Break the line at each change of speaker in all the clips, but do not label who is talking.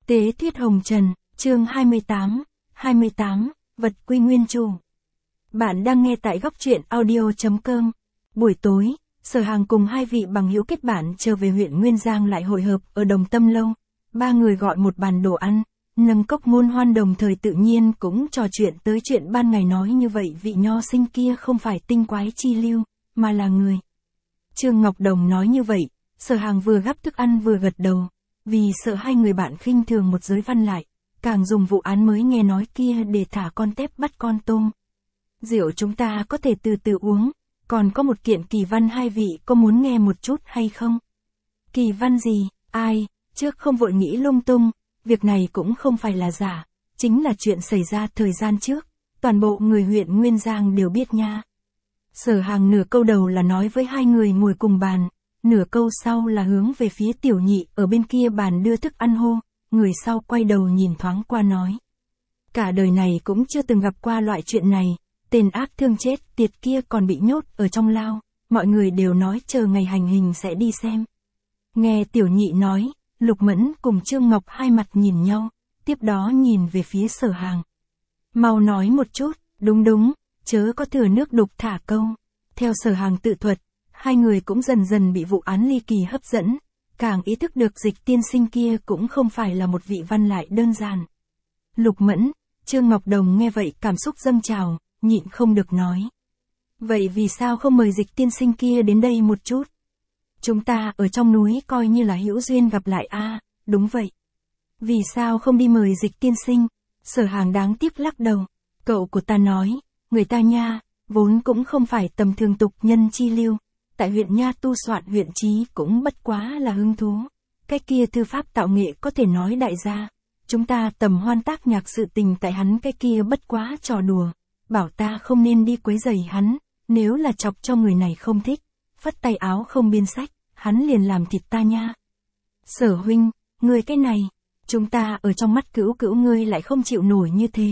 Tế thuyết hồng trần, chương 28, vật quy nguyên chủ. Bạn đang nghe tại góc truyện audio.com. Buổi tối, Sở Hàng cùng hai vị bằng hữu kết bạn trở về huyện Nguyên Giang lại hội hợp ở Đồng Tâm Lâu. Ba người gọi một bàn đồ ăn, nâng cốc ngôn hoan đồng thời tự nhiên cũng trò chuyện tới chuyện ban ngày nói như vậy vị nho sinh kia không phải tinh quái chi lưu, mà là người. Trương Ngọc Đồng nói như vậy, Sở Hàng vừa gắp thức ăn vừa gật đầu. Vì sợ hai người bạn khinh thường một giới văn lại, càng dùng vụ án mới nghe nói kia để thả con tép bắt con tôm. Rượu chúng ta có thể từ từ uống, còn có một kiện kỳ văn hai vị có muốn nghe một chút hay không? Kỳ văn gì, ai, trước không vội nghĩ lung tung, việc này cũng không phải là giả, chính là chuyện xảy ra thời gian trước, toàn bộ người huyện Nguyên Giang đều biết nha. Sở Hàng nửa câu đầu là nói với hai người ngồi cùng bàn. Nửa câu sau là hướng về phía tiểu nhị ở bên kia bàn đưa thức ăn hô, người sau quay đầu nhìn thoáng qua nói. Cả đời này cũng chưa từng gặp qua loại chuyện này, tên ác thương chết tiệt kia còn bị nhốt ở trong lao, mọi người đều nói chờ ngày hành hình sẽ đi xem. Nghe tiểu nhị nói, Lục Mẫn cùng Trương Ngọc hai mặt nhìn nhau, tiếp đó nhìn về phía Sở Hàng. Mau nói một chút, đúng, chớ có thừa nước đục thả câu. Theo Sở Hàng tự thuật, hai người cũng dần dần bị vụ án ly kỳ hấp dẫn, càng ý thức được Dịch tiên sinh kia cũng không phải là một vị văn lại đơn giản. Lục Mẫn, Trương Ngọc Đồng nghe vậy cảm xúc dâng trào, nhịn không được nói. Vậy vì sao không mời Dịch tiên sinh kia đến đây một chút? Chúng ta ở trong núi coi như là hữu duyên gặp lại a. Đúng vậy. Vì sao không đi mời Dịch tiên sinh? Sở Hàng đáng tiếc lắc đầu. Cậu của ta nói, người ta nha, vốn cũng không phải tầm thường tục nhân chi lưu. Tại huyện nha tu soạn huyện trí cũng bất quá là hứng thú. Cái kia thư pháp tạo nghệ có thể nói đại gia. Chúng ta tầm hoan tác nhạc sự tình tại hắn cái kia bất quá trò đùa. Bảo ta không nên đi quấy rầy hắn. Nếu là chọc cho người này không thích. Phất tay áo không biên sách. Hắn liền làm thịt ta nha. Sở huynh, ngươi cái này. Chúng ta ở trong mắt cữu cữu ngươi lại không chịu nổi như thế.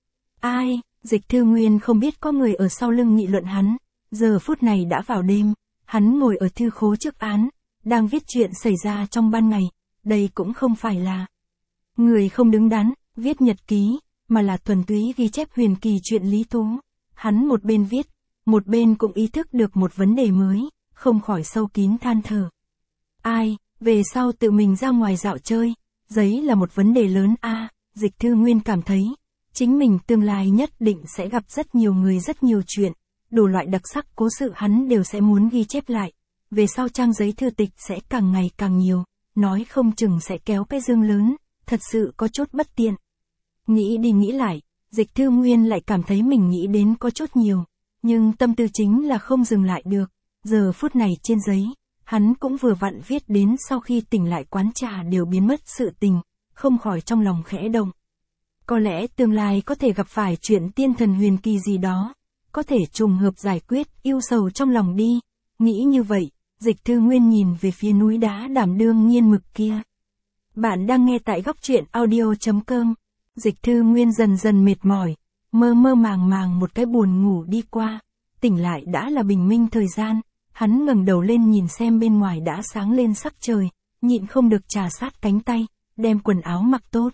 Ai, Dịch Thư Nguyên không biết có người ở sau lưng nghị luận hắn. Giờ phút này đã vào đêm. Hắn ngồi ở thư khố trước án, đang viết chuyện xảy ra trong ban ngày, đây cũng không phải là người không đứng đắn, viết nhật ký, mà là thuần túy ghi chép huyền kỳ chuyện lý thú. Hắn một bên viết, một bên cũng ý thức được một vấn đề mới, không khỏi sâu kín than thở. Ai, về sau tự mình ra ngoài dạo chơi, giấy là một vấn đề lớn a. Dịch Thư Nguyên cảm thấy, chính mình tương lai nhất định sẽ gặp rất nhiều người rất nhiều chuyện. Đủ loại đặc sắc cố sự hắn đều sẽ muốn ghi chép lại, về sau trang giấy thư tịch sẽ càng ngày càng nhiều, nói không chừng sẽ kéo cái dương lớn, thật sự có chút bất tiện. Nghĩ đi nghĩ lại, Dịch Thư Nguyên lại cảm thấy mình nghĩ đến có chút nhiều, nhưng tâm tư chính là không dừng lại được, giờ phút này trên giấy, hắn cũng vừa vặn viết đến sau khi tỉnh lại quán trà đều biến mất sự tình, không khỏi trong lòng khẽ động. Có lẽ tương lai có thể gặp phải chuyện tiên thần huyền kỳ gì đó. Có thể trùng hợp giải quyết yêu sầu trong lòng đi. Nghĩ như vậy, Dịch Thư Nguyên nhìn về phía núi đá đảm đương nghiên mực kia. Bạn đang nghe tại góc truyện audio.com. Dịch Thư Nguyên dần dần mệt mỏi, mơ màng một cái buồn ngủ đi qua. Tỉnh lại đã là bình minh thời gian, hắn ngẩng đầu lên nhìn xem bên ngoài đã sáng lên sắc trời, nhịn không được trà sát cánh tay, đem quần áo mặc tốt.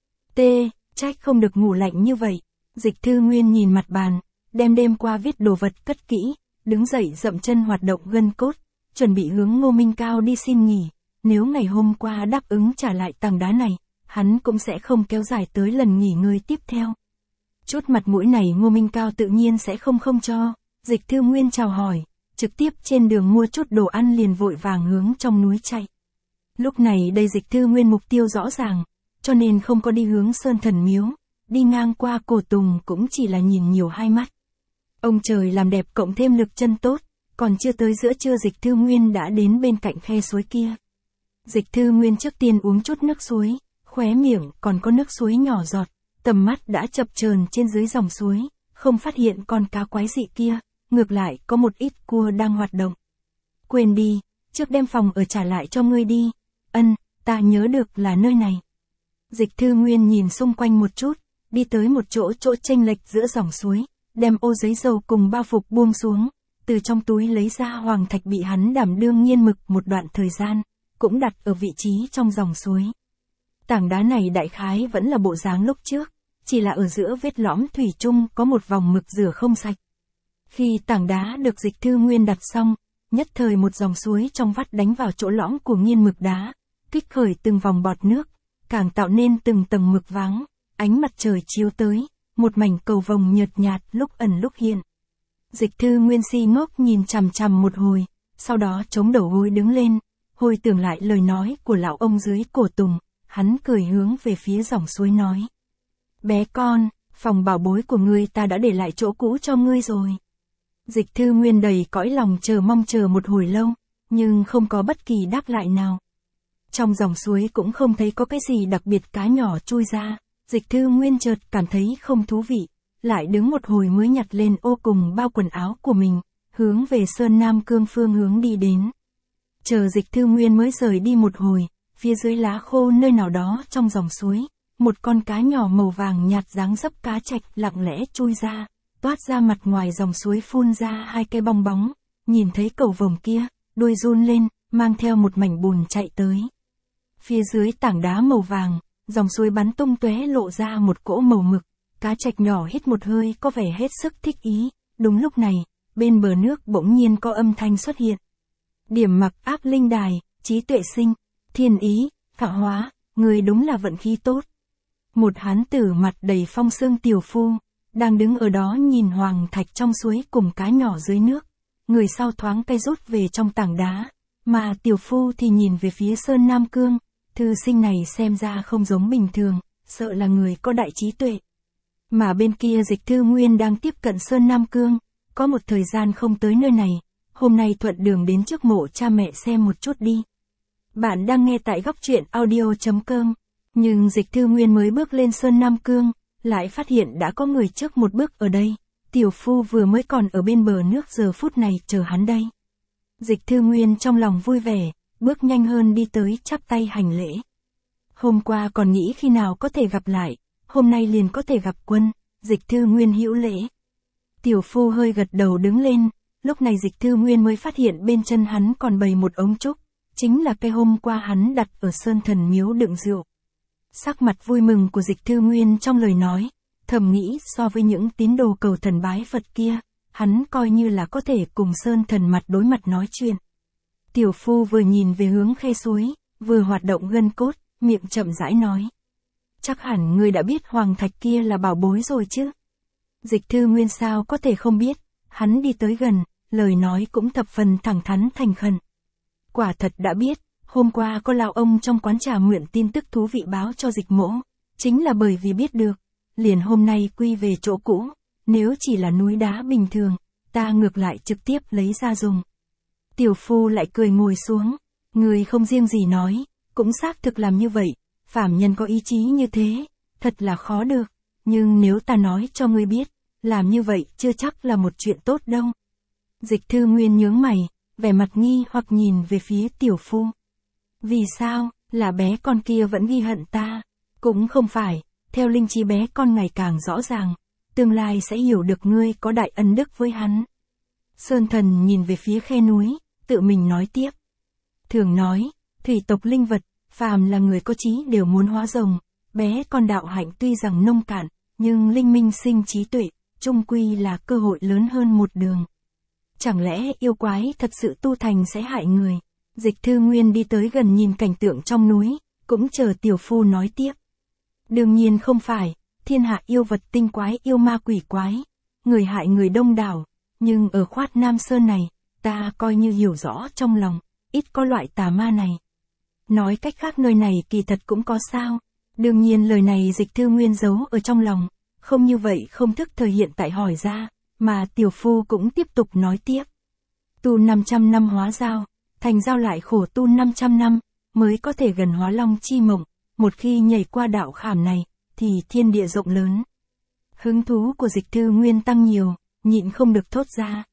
Trách không được ngủ lạnh như vậy. Dịch Thư Nguyên nhìn mặt bàn. Đem đêm qua viết đồ vật cất kỹ, đứng dậy dậm chân hoạt động gân cốt, chuẩn bị hướng Ngô Minh Cao đi xin nghỉ, nếu ngày hôm qua đáp ứng trả lại tảng đá này, hắn cũng sẽ không kéo dài tới lần nghỉ ngơi tiếp theo. Chút mặt mũi này Ngô Minh Cao tự nhiên sẽ không cho, Dịch Thư Nguyên chào hỏi, trực tiếp trên đường mua chút đồ ăn liền vội vàng hướng trong núi chạy. Lúc này đây Dịch Thư Nguyên mục tiêu rõ ràng, cho nên không có đi hướng Sơn Thần Miếu, đi ngang qua Cổ Tùng cũng chỉ là nhìn nhiều hai mắt. Ông trời làm đẹp cộng thêm lực chân tốt, còn chưa tới giữa trưa Dịch Thư Nguyên đã đến bên cạnh khe suối kia. Dịch Thư Nguyên trước tiên uống chút nước suối, khóe miệng còn có nước suối nhỏ giọt, tầm mắt đã chập chờn trên dưới dòng suối, không phát hiện con cá quái dị kia, ngược lại có một ít cua đang hoạt động. Quên đi, trước đem phòng ở trả lại cho ngươi đi. Ta nhớ được là nơi này. Dịch Thư Nguyên nhìn xung quanh một chút, đi tới một chỗ chênh lệch giữa dòng suối. Đem ô giấy dầu cùng bao phục buông xuống, từ trong túi lấy ra hoàng thạch bị hắn đảm đương nghiên mực một đoạn thời gian, cũng đặt ở vị trí trong dòng suối. Tảng đá này đại khái vẫn là bộ dáng lúc trước, chỉ là ở giữa vết lõm thủy chung có một vòng mực rửa không sạch. Khi tảng đá được Dịch Thư Nguyên đặt xong, nhất thời một dòng suối trong vắt đánh vào chỗ lõm của nghiên mực đá, kích khởi từng vòng bọt nước, càng tạo nên từng tầng mực váng, ánh mặt trời chiếu tới, một mảnh cầu vồng nhợt nhạt lúc ẩn lúc hiện. Dịch Thư Nguyên si ngốc nhìn chằm chằm một hồi, sau đó chống đầu gối đứng lên, hồi tưởng lại lời nói của lão ông dưới cổ tùng, hắn cười hướng về phía dòng suối nói. Bé con, phòng bảo bối của ngươi ta đã để lại chỗ cũ cho ngươi rồi. Dịch Thư Nguyên đầy cõi lòng chờ mong chờ một hồi lâu, nhưng không có bất kỳ đáp lại nào. Trong dòng suối cũng không thấy có cái gì đặc biệt cá nhỏ chui ra, Dịch Thư Nguyên chợt cảm thấy không thú vị, lại đứng một hồi mới nhặt lên ô cùng bao quần áo của mình, hướng về Sơn Nam Cương phương hướng đi đến. Chờ Dịch Thư Nguyên mới rời đi một hồi, phía dưới lá khô nơi nào đó trong dòng suối, một con cá nhỏ màu vàng nhạt dáng dấp cá trạch lặng lẽ chui ra, toát ra mặt ngoài dòng suối phun ra hai cái bong bóng, nhìn thấy cầu vồng kia, đuôi run lên, mang theo một mảnh bùn chạy tới. Phía dưới tảng đá màu vàng, dòng suối bắn tung tóe lộ ra một cỗ màu mực, cá trạch nhỏ hít một hơi có vẻ hết sức thích ý, đúng lúc này, bên bờ nước bỗng nhiên có âm thanh xuất hiện. Điểm mặc áp linh đài, trí tuệ sinh, thiên ý, thọ hóa, người đúng là vận khí tốt. Một hán tử mặt đầy phong sương tiểu phu, đang đứng ở đó nhìn hoàng thạch trong suối cùng cá nhỏ dưới nước, người sau thoáng tay rút về trong tảng đá, mà tiểu phu thì nhìn về phía Sơn Nam Cương, thư sinh này xem ra không giống bình thường, sợ là người có đại trí tuệ. Mà bên kia Dịch Thư Nguyên đang tiếp cận Sơn Nam Cương, có một thời gian không tới nơi này, hôm nay thuận đường đến trước mộ cha mẹ xem một chút đi. Bạn đang nghe tại góc truyện audio.com, nhưng Dịch Thư Nguyên mới bước lên Sơn Nam Cương, lại phát hiện đã có người trước một bước ở đây, tiểu phu vừa mới còn ở bên bờ nước giờ phút này chờ hắn đây. Dịch Thư Nguyên trong lòng vui vẻ, bước nhanh hơn đi tới chắp tay hành lễ. Hôm qua còn nghĩ khi nào có thể gặp lại, hôm nay liền có thể gặp quân, Dịch Thư Nguyên hữu lễ. Tiểu phu hơi gật đầu đứng lên, lúc này Dịch Thư Nguyên mới phát hiện bên chân hắn còn bày một ống trúc, chính là cái hôm qua hắn đặt ở Sơn Thần Miếu đựng rượu. Sắc mặt vui mừng của Dịch Thư Nguyên trong lời nói, thầm nghĩ so với những tín đồ cầu thần bái Phật kia, hắn coi như là có thể cùng Sơn Thần mặt đối mặt nói chuyện. Tiểu phu vừa nhìn về hướng khe suối, vừa hoạt động gân cốt, miệng chậm rãi nói. Chắc hẳn ngươi đã biết hoàng thạch kia là bảo bối rồi chứ. Dịch Thư Nguyên sao có thể không biết, hắn đi tới gần, lời nói cũng thập phần thẳng thắn thành khẩn. Quả thật đã biết, hôm qua có lão ông trong quán trà mượn tin tức thú vị báo cho Dịch mỗ, chính là bởi vì biết được, liền hôm nay quy về chỗ cũ, nếu chỉ là núi đá bình thường, ta ngược lại trực tiếp lấy ra dùng. Tiểu phu lại cười ngồi xuống, người không riêng gì nói, cũng xác thực làm như vậy, phàm nhân có ý chí như thế, thật là khó được, nhưng nếu ta nói cho ngươi biết, làm như vậy chưa chắc là một chuyện tốt đâu. Dịch Thư Nguyên nhướng mày, vẻ mặt nghi hoặc nhìn về phía tiểu phu. Vì sao, là bé con kia vẫn ghi hận ta? Cũng không phải, theo linh trí bé con ngày càng rõ ràng, tương lai sẽ hiểu được ngươi có đại ân đức với hắn. Sơn Thần nhìn về phía khe núi, tự mình nói tiếp. Thường nói, thủy tộc linh vật, phàm là người có trí đều muốn hóa rồng, bé con đạo hạnh tuy rằng nông cạn, nhưng linh minh sinh trí tuệ, chung quy là cơ hội lớn hơn một đường. Chẳng lẽ yêu quái thật sự tu thành sẽ hại người? Dịch Thư Nguyên đi tới gần nhìn cảnh tượng trong núi, cũng chờ tiểu phu nói tiếp. Đương nhiên không phải, thiên hạ yêu vật tinh quái yêu ma quỷ quái, người hại người đông đảo, nhưng ở khoát Nam Sơn này, ta coi như hiểu rõ trong lòng, ít có loại tà ma này. Nói cách khác nơi này kỳ thật cũng có sao, đương nhiên lời này Dịch Thư Nguyên giấu ở trong lòng, không như vậy không thức thời hiện tại hỏi ra, mà tiểu phu cũng tiếp tục nói tiếp. Tu 500 năm hóa giao, thành giao lại khổ tu 500 năm, mới có thể gần hóa long chi mộng, một khi nhảy qua đạo khảm này, thì thiên địa rộng lớn. Hứng thú của Dịch Thư Nguyên tăng nhiều, nhịn không được thốt ra.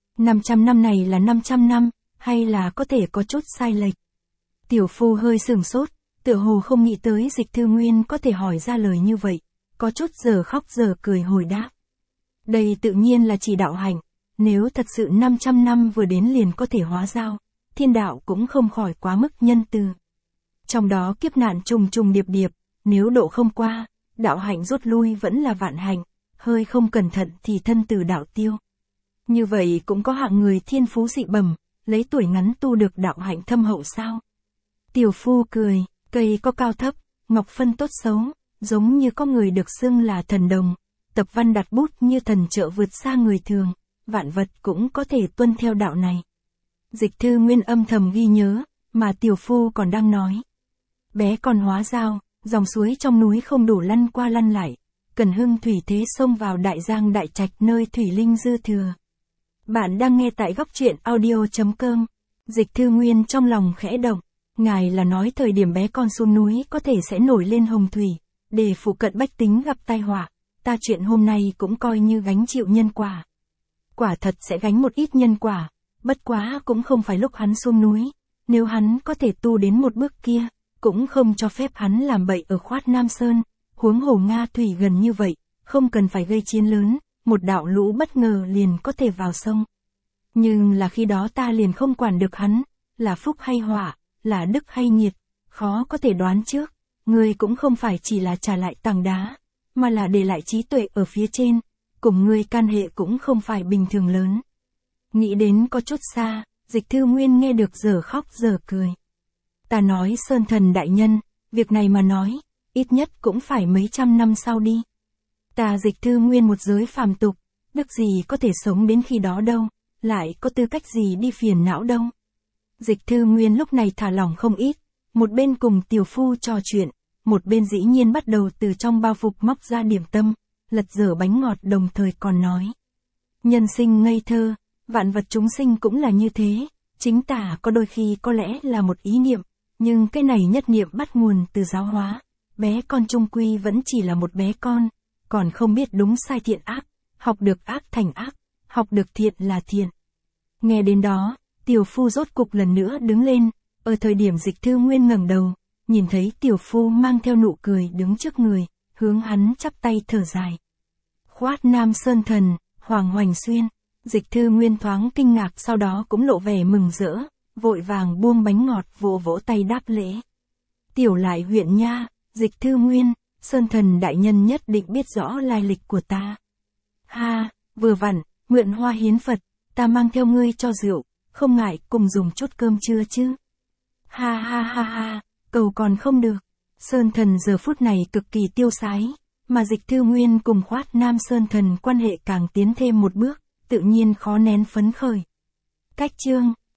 500 năm này là 500 năm, hay là có thể có chút sai lệch? Tiểu phu hơi sửng sốt, tựa hồ không nghĩ tới Dịch Thư Nguyên có thể hỏi ra lời như vậy, có chút giờ khóc giờ cười hồi đáp. Đây tự nhiên là chỉ đạo hạnh, nếu thật sự 500 năm vừa đến liền có thể hóa giao, thiên đạo cũng không khỏi quá mức nhân từ. Trong đó kiếp nạn trùng trùng điệp điệp, nếu độ không qua, đạo hạnh rút lui vẫn là vạn hạnh, hơi không cẩn thận thì thân tử đạo tiêu. Như vậy cũng có hạng người thiên phú dị bẩm, lấy tuổi ngắn tu được đạo hạnh thâm hậu sao? Tiểu Phu cười, cây có cao thấp, ngọc phân tốt xấu, giống như có người được xưng là thần đồng, tập văn đặt bút như thần trợ vượt xa người thường, vạn vật cũng có thể tuân theo đạo này. Dịch Thư Nguyên âm thầm ghi nhớ, mà Tiểu Phu còn đang nói. Bé con hóa giao, dòng suối trong núi không đủ lăn qua lăn lại, cần hưng thủy thế xông vào đại giang đại trạch nơi thủy linh dư thừa. Bạn đang nghe tại góc truyện audio.com. Dịch Thư Nguyên trong lòng khẽ động, ngài là nói thời điểm bé con xuống núi có thể sẽ nổi lên hồng thủy, để phụ cận bách tính gặp tai họa, ta chuyện hôm nay cũng coi như gánh chịu nhân quả. Quả thật sẽ gánh một ít nhân quả, bất quá cũng không phải lúc hắn xuống núi, nếu hắn có thể tu đến một bước kia, cũng không cho phép hắn làm bậy ở Khoát Nam Sơn, huống hồ Nga thủy gần như vậy, không cần phải gây chiến lớn, một đạo lũ bất ngờ liền có thể vào sông. Nhưng là khi đó ta liền không quản được hắn, là phúc hay họa, là đức hay nghiệt, khó có thể đoán trước, người cũng không phải chỉ là trả lại tảng đá, mà là để lại trí tuệ ở phía trên, cùng người can hệ cũng không phải bình thường lớn. Nghĩ đến có chút xa, Dịch Thư Nguyên nghe được giờ khóc giờ cười. Ta nói Sơn Thần đại nhân, việc này mà nói, ít nhất cũng phải mấy trăm năm sau đi. Ta Dịch Thư Nguyên một giới phàm tục, đức gì có thể sống đến khi đó đâu, lại có tư cách gì đi phiền não đâu. Dịch Thư Nguyên lúc này thả lỏng không ít, một bên cùng Tiểu Phu trò chuyện, một bên dĩ nhiên bắt đầu từ trong bao phục móc ra điểm tâm, lật dở bánh ngọt đồng thời còn nói. Nhân sinh ngây thơ, vạn vật chúng sinh cũng là như thế, chính tả có đôi khi có lẽ là một ý niệm, nhưng cái này nhất niệm bắt nguồn từ giáo hóa, bé con trung quy vẫn chỉ là một bé con, còn không biết đúng sai thiện ác, học được ác thành ác, học được thiện là thiện. Nghe đến đó, Tiểu Phu rốt cục lần nữa đứng lên, ở thời điểm Dịch Thư Nguyên ngẩng đầu, nhìn thấy Tiểu Phu mang theo nụ cười đứng trước người, hướng hắn chắp tay thở dài. Khoát Nam Sơn Thần, Hoàng Hoành Xuyên, Dịch Thư Nguyên thoáng kinh ngạc sau đó cũng lộ vẻ mừng rỡ, vội vàng buông bánh ngọt vỗ vỗ tay đáp lễ. Tiểu lại huyện nha, Dịch Thư Nguyên, Sơn Thần đại nhân nhất định biết rõ lai lịch của ta. Ha, vừa vặn, nguyện hoa hiến Phật, ta mang theo ngươi cho rượu, không ngại cùng dùng chút cơm trưa chứ. Ha ha ha ha, cầu còn không được. Sơn Thần giờ phút này cực kỳ tiêu sái, mà Dịch Thư Nguyên cùng Khoát Nam Sơn Thần quan hệ càng tiến thêm một bước, tự nhiên khó nén phấn khởi. Cách chương